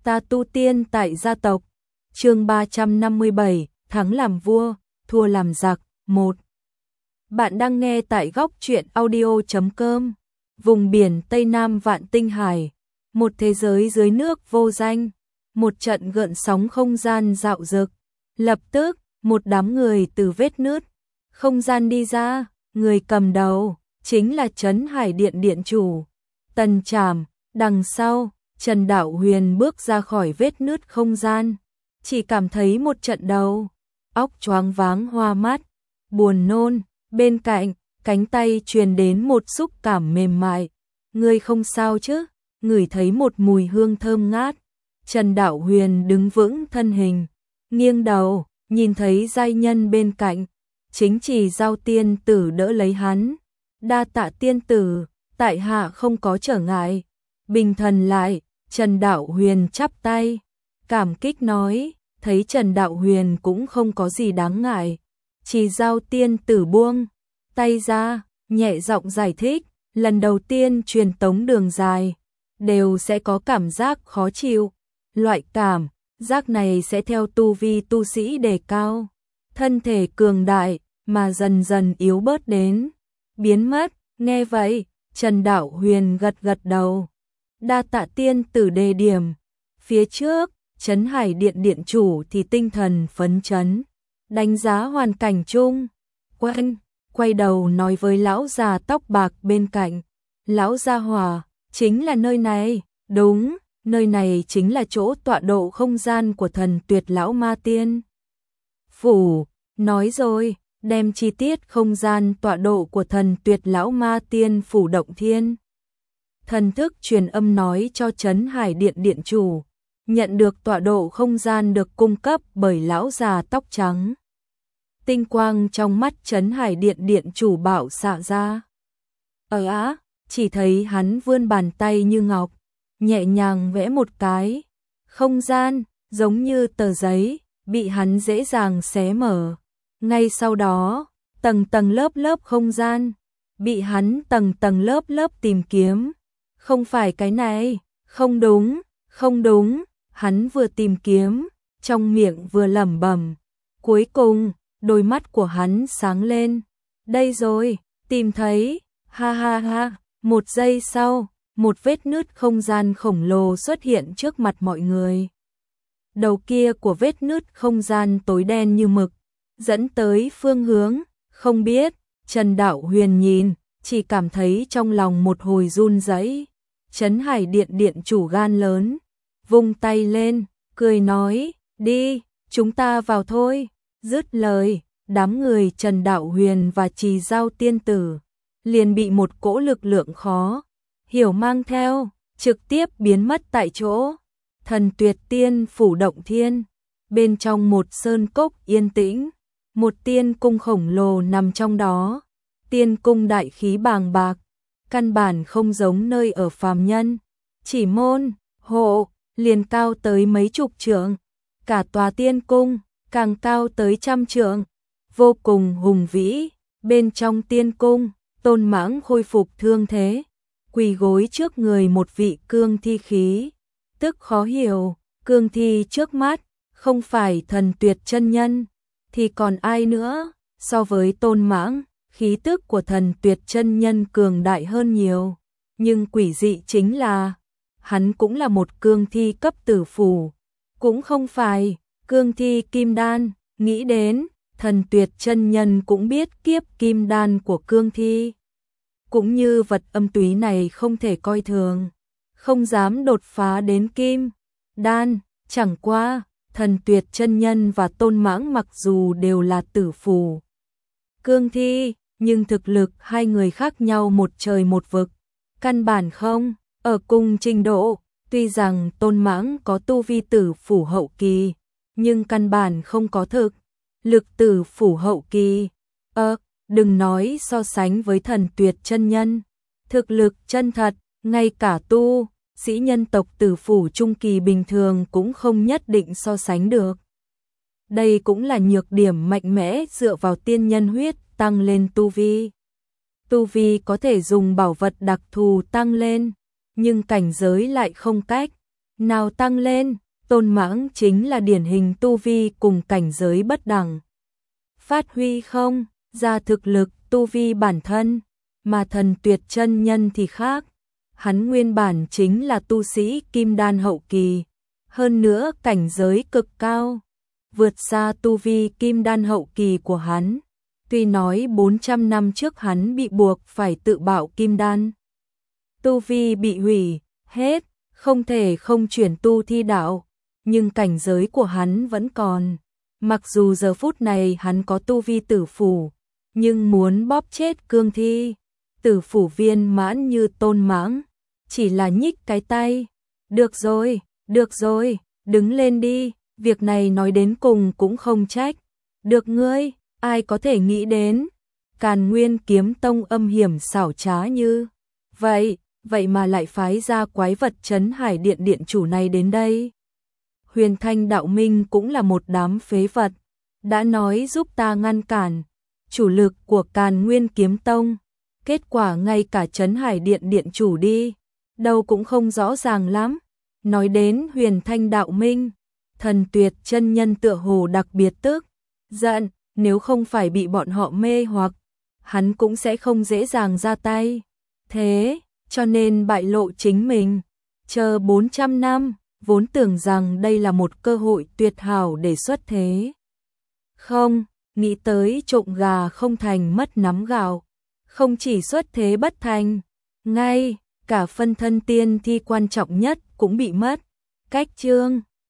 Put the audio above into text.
Ta tu tiên tại gia tộc. Chương 357, thắng làm vua, thua làm giặc. 1. Bạn đang nghe tại góc truyện audio.com. Vùng biển Tây Nam Vạn Tinh Hải, một thế giới dưới nước vô danh, một trận gợn sóng không gian dạo dực. Lập tức, một đám người từ vết nứt không gian đi ra, người cầm đầu chính là Trấn Hải Điện điện chủ Tần Trảm. Đằng sau, Trần Đạo Huyền bước ra khỏi vết nứt không gian, chỉ cảm thấy một trận đầu óc choáng váng hoa mắt, buồn nôn. Bên cạnh, cánh tay truyền đến một xúc cảm mềm mại. Ngươi không sao chứ? Ngửi thấy một mùi hương thơm ngát. Trần Đạo Huyền đứng vững thân hình, nghiêng đầu, nhìn thấy giai nhân bên cạnh, chính chỉ Giao tiên tử đỡ lấy hắn. Đa tạ tiên tử, tại hạ không có trở ngại. Bình thần lại, Trần Đạo Huyền chắp tay, cảm kích nói, thấy Trần Đạo Huyền cũng không có gì đáng ngại. Chỉ Giao tiên tử buông tay ra, nhẹ giọng giải thích, lần đầu tiên truyền tống đường dài, đều sẽ có cảm giác khó chịu. Loại cảm giác này sẽ theo tu vi tu sĩ đề cao, thân thể cường đại, mà dần dần yếu bớt đến, biến mất. Nghe vậy, Trần Đạo Huyền gật gật đầu. Đa tạ tiên tử đề điểm. Phía trước, Trấn Hải Điện điện chủ thì tinh thần phấn chấn, đánh giá hoàn cảnh chung. Quay đầu nói với lão già tóc bạc bên cạnh, lão gia hỏa, chính là nơi này. Đúng, nơi này chính là chỗ tọa độ không gian của thần Tuyệt Lão Ma Tiên Phủ. Nói rồi, đem chi tiết không gian tọa độ của thần Tuyệt Lão Ma Tiên Phủ động thiên thần thức truyền âm nói cho Trấn Hải Điện điện chủ, nhận được tọa độ không gian được cung cấp bởi lão già tóc trắng. Tinh quang trong mắt Trấn Hải Điện điện chủ bạo xạ ra. Chỉ thấy hắn vươn bàn tay như ngọc, nhẹ nhàng vẽ một cái, không gian giống như tờ giấy bị hắn dễ dàng xé mở. Ngay sau đó, tầng tầng lớp lớp không gian bị hắn tầng tầng lớp lớp tìm kiếm. Không phải cái này, không đúng, không đúng. Hắn vừa tìm kiếm, trong miệng vừa lẩm bẩm. Cuối cùng, đôi mắt của hắn sáng lên. Đây rồi, tìm thấy. Ha ha ha. Một giây sau, một vết nứt không gian khổng lồ xuất hiện trước mặt mọi người. Đầu kia của vết nứt không gian tối đen như mực, dẫn tới phương hướng không biết. Trần Đạo Huyền nhìn, chỉ cảm thấy trong lòng một hồi run rẩy. Trấn Hải Điện điện chủ gan lớn, vung tay lên, cười nói, đi, chúng ta vào thôi. Dứt lời, đám người Trần Đạo Huyền và Trì Giao tiên tử liền bị một cỗ lực lượng khó hiểu mang theo, trực tiếp biến mất tại chỗ. Thần Tuyệt Tiên Phủ động thiên, bên trong một sơn cốc yên tĩnh, một tiên cung khổng lồ nằm trong đó. Tiên cung đại khí bàng bạc, căn bản không giống nơi ở phàm nhân, chỉ môn hộ liền cao tới mấy chục trượng, cả tòa tiên cung càng cao tới trăm trượng, vô cùng hùng vĩ. Bên trong tiên cung, Tôn Mãng khôi phục thương thế, quỳ gối trước người một vị cương thi khí tức khó hiểu. Cương thi trước mắt không phải thần Tuyệt chân nhân thì còn ai nữa? So với Tôn Mãng, khí tức của thần Tuyệt chân nhân cường đại hơn nhiều, nhưng quỷ dị chính là hắn cũng là một cương thi cấp tử phủ, cũng không phải cương thi kim đan. Nghĩ đến, thần Tuyệt chân nhân cũng biết kiếp kim đan của cương thi cũng như vật âm túy này không thể coi thường, không dám đột phá đến kim đan. Chẳng qua, thần Tuyệt chân nhân và Tôn Mãng mặc dù đều là tử phủ cương thi, nhưng thực lực hai người khác nhau một trời một vực, căn bản không ở cùng trình độ. Tuy rằng Tôn Mãng có tu vi tử phủ hậu kỳ, nhưng căn bản không có thực lực tử phủ hậu kỳ. Đừng nói so sánh với thần Tuyệt chân nhân, thực lực chân thật, ngay cả tu sĩ nhân tộc tử phủ trung kỳ bình thường cũng không nhất định so sánh được. Đây cũng là nhược điểm mạnh mẽ dựa vào tiên nhân huyết tăng lên tu vi. Tu vi có thể dùng bảo vật đặc thù tăng lên, nhưng cảnh giới lại không cách nào tăng lên. Tôn Mãng chính là điển hình tu vi cùng cảnh giới bất đẳng. Phát huy không ra thực lực tu vi bản thân, mà Thần Tuyệt chân nhân thì khác. Hắn nguyên bản chính là tu sĩ kim đan hậu kỳ, hơn nữa cảnh giới cực cao, vượt xa tu vi kim đan hậu kỳ của hắn. Tuy nói 400 năm trước hắn bị buộc phải tự bạo kim đan, tu vi bị hủy hết, không thể không chuyển tu thi đạo, nhưng cảnh giới của hắn vẫn còn. Mặc dù giờ phút này hắn có tu vi tử phủ, nhưng muốn bóp chết cương thi, tử phủ viên mãn như Tôn Mãng, chỉ là nhích cái tay. Được rồi, đứng lên đi, việc này nói đến cùng cũng không trách. Được ngươi, ai có thể nghĩ đến, Càn Nguyên Kiếm Tông âm hiểm xảo trá như vậy mà lại phái ra quái vật Trấn Hải Điện điện chủ này đến đây. Huyền Thanh Đạo Minh cũng là một đám phế vật, đã nói giúp ta ngăn cản chủ lực của Càn Nguyên Kiếm Tông, kết quả ngay cả Trấn Hải Điện điện chủ đi đâu cũng không rõ ràng lắm. Nói đến Huyền Thanh Đạo Minh, Thần Tuyệt chân nhân tựa hồ đặc biệt tức giận, nếu không phải bị bọn họ mê hoặc, hắn cũng sẽ không dễ dàng ra tay. Thế cho nên bại lộ chính mình, chờ 400 năm, vốn tưởng rằng đây là một cơ hội tuyệt hảo để xuất thế. Không, nghĩ tới trộm gà không thành mất nắm gạo, không chỉ xuất thế bất thành, ngay cả phân thân tiên thi quan trọng nhất cũng bị mất. Cách chương